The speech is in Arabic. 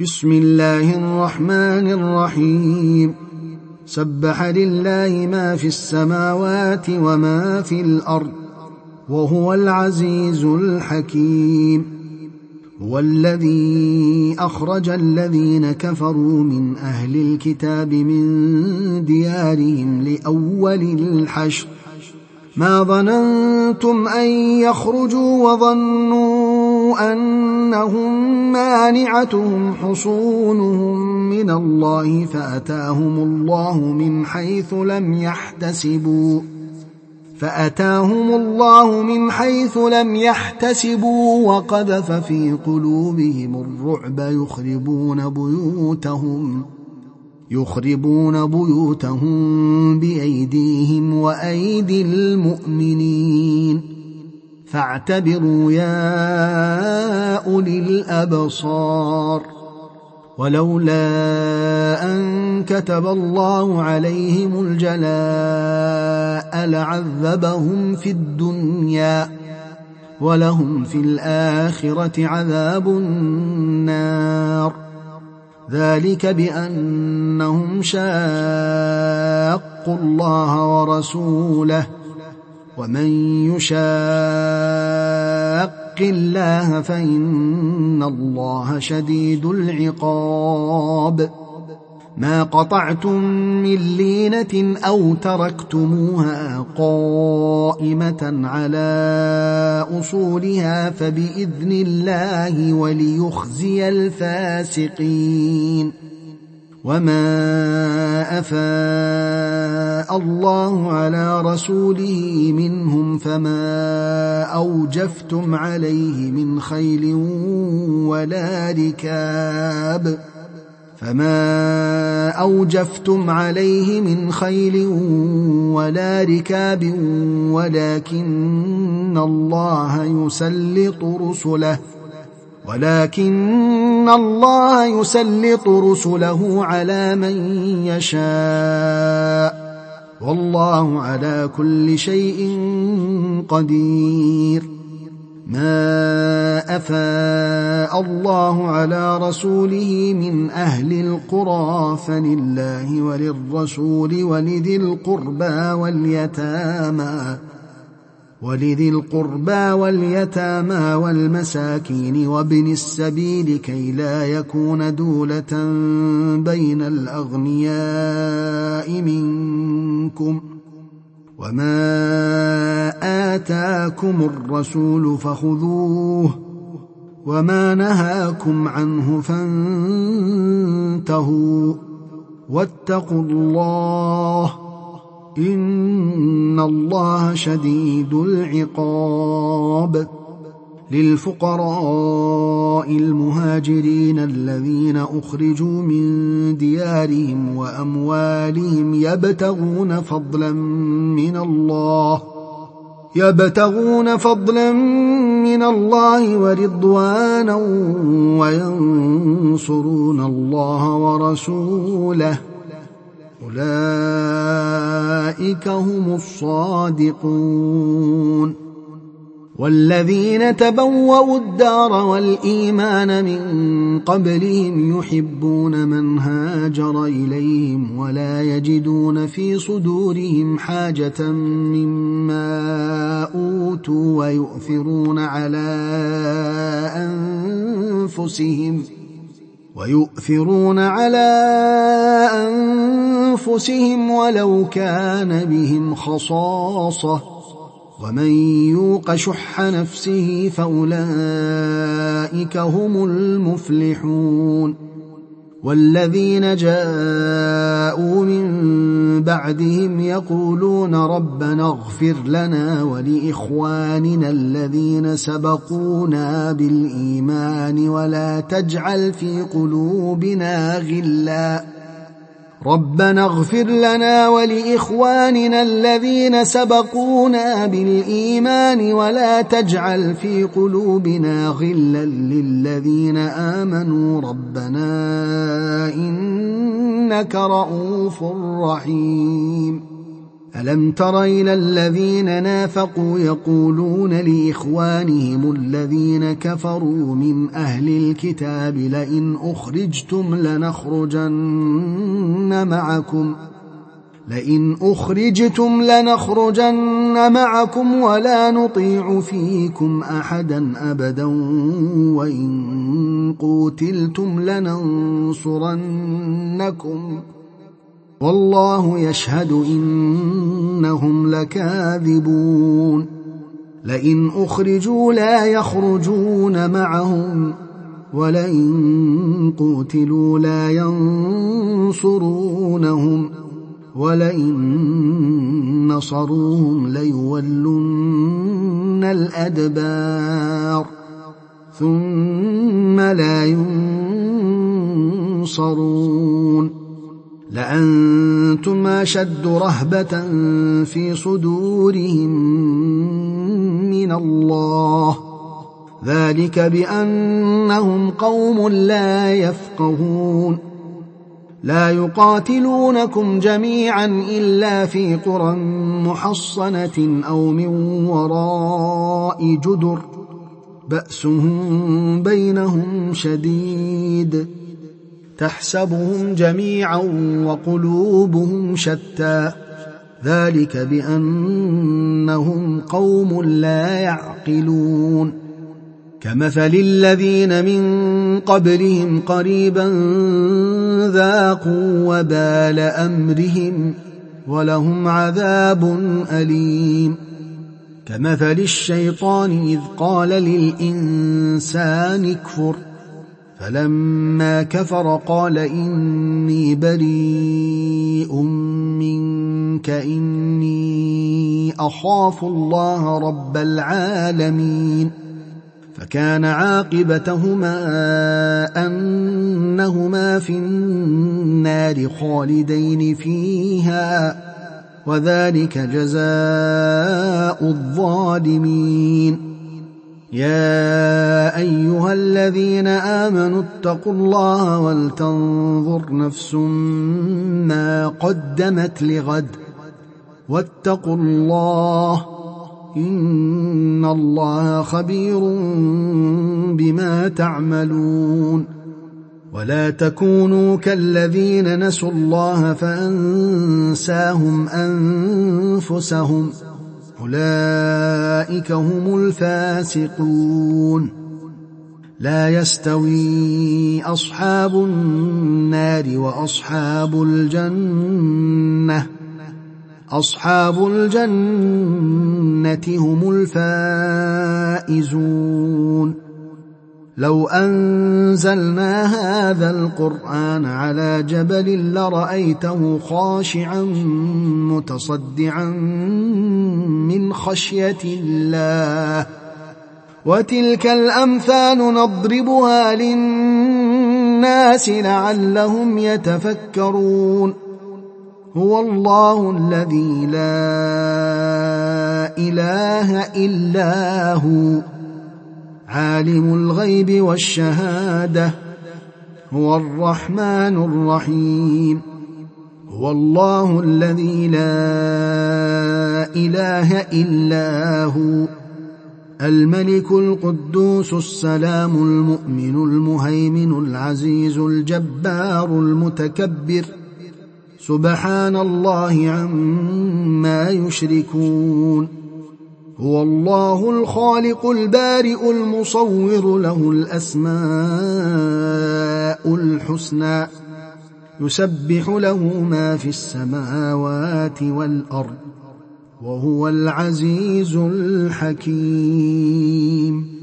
بسم الله الرحمن الرحيم. سبح لله ما في السماوات وما في الأرض وهو العزيز الحكيم. هو الذي أخرج الذين كفروا من أهل الكتاب من ديارهم لأول الحشر ما ظننتم أن يخرجوا وظنوا أنهم مانعتهم حصونهم من الله فأتاهم الله من حيث لم يحتسبوا وقذف في قلوبهم الرعب يخربون بيوتهم بأيديهم وأيدي المؤمنين فاعتبروا يا أولي الأبصار. ولولا أن كتب الله عليهم الجلاء لعذبهم في الدنيا ولهم في الآخرة عذاب النار. ذلك بأنهم شاقوا الله ورسوله ومن يشاق الله فإن الله شديد العقاب. ما قطعتم من لينة أو تركتموها قائمة على أصولها فبإذن الله وليخزي الفاسقين. وما أفاء الله على رسوله منهم فما أوجفتم عليه من خيل ولا ركاب ولكن الله يسلط رسله على من يشاء والله على كل شيء قدير. ما أفاء الله على رسوله من أهل القرى فلله وللرسول ولذي القربى واليتامى والمساكين وابن السبيل كي لا يكون دولة بين الأغنياء منكم. وما آتاكم الرسول فخذوه وما نهاكم عنه فانتهوا واتقوا الله إن الله شديد العقاب. للفقراء المهاجرين الذين أخرجوا من ديارهم وأموالهم يبتغون فضلا من الله ورضوانا وينصرون الله ورسوله أولئك هم الصادقون. والذين تبوأوا الدار والإيمان من قبلهم يحبون من هاجر إليهم ولا يجدون في صدورهم حاجة مما أوتوا ويؤثرون على أنفسهم ولو كان بهم خصاصة ومن يوق شح نفسه فأولئك هم المفلحون. والذين جاءوا من بعدهم يقولون ربنا اغفر لنا ولإخواننا الذين سبقونا بالإيمان ولا تجعل في قلوبنا غلا للذين آمنوا ربنا إنك رؤوف رحيم. ألم تر إلى الذين نافقوا يقولون لإخوانهم الذين كفروا من أهل الكتاب لئن أخرجتم لنخرجن معكم ولا نطيع فيكم أحدا أبدا وإن قوتلتم لننصرنكم والله يشهد إنهم لكاذبون لئن أخرجوا لا يخرجون معهم ولئن قوتلوا لا ينصرونهم ولئن نصروهم ليولن الأدبار ثم لا ينصرون لأنتم أشد رهبة في صدورهم من الله ذلك بأنهم قوم لا يفقهون لا يقاتلونكم جميعا إلا في قرى محصنة أو من وراء جدر بأسهم بينهم شديد تحسبهم جميعا وقلوبهم شتى ذلك بأنهم قوم لا يعقلون كمثل الذين من قبلهم قريبا ذاقوا وبال أمرهم ولهم عذاب أليم كمثل الشيطان إذ قال للإنسان اكفر فلما كفر قال إني بريء منك إني أخاف الله رب العالمين فكان عاقبتهما أنهما في النار خالدين فيها وذلك جزاء الظالمين يا أيها الذين آمنوا اتقوا الله ولتنظر نفس ما قدمت لغد واتقوا الله إن الله خبير بما تعملون ولا تكونوا كالذين نسوا الله فأنساهم أنفسهم أولئك هم الفاسقون لا يستوي أصحاب النار وأصحاب الجنة أصحاب الجنة هم الفائزون لو أنزلنا هذا القرآن على جبل لرأيته خاشعا متصدعا من خشية الله وتلك الأمثال نضربها للناس لعلهم يتفكرون هو الله الذي لا إله إلا هو عالم الغيب والشهادة هو الرحمن الرحيم هو الله الذي لا إله إلا هو الملك القدوس السلام المؤمن المهيمن العزيز الجبار المتكبر سبحان الله عما يشركون هو الله الخالق البارئ المصور له الأسماء الحسنى يسبح له ما في السماوات والأرض وهو العزيز الحكيم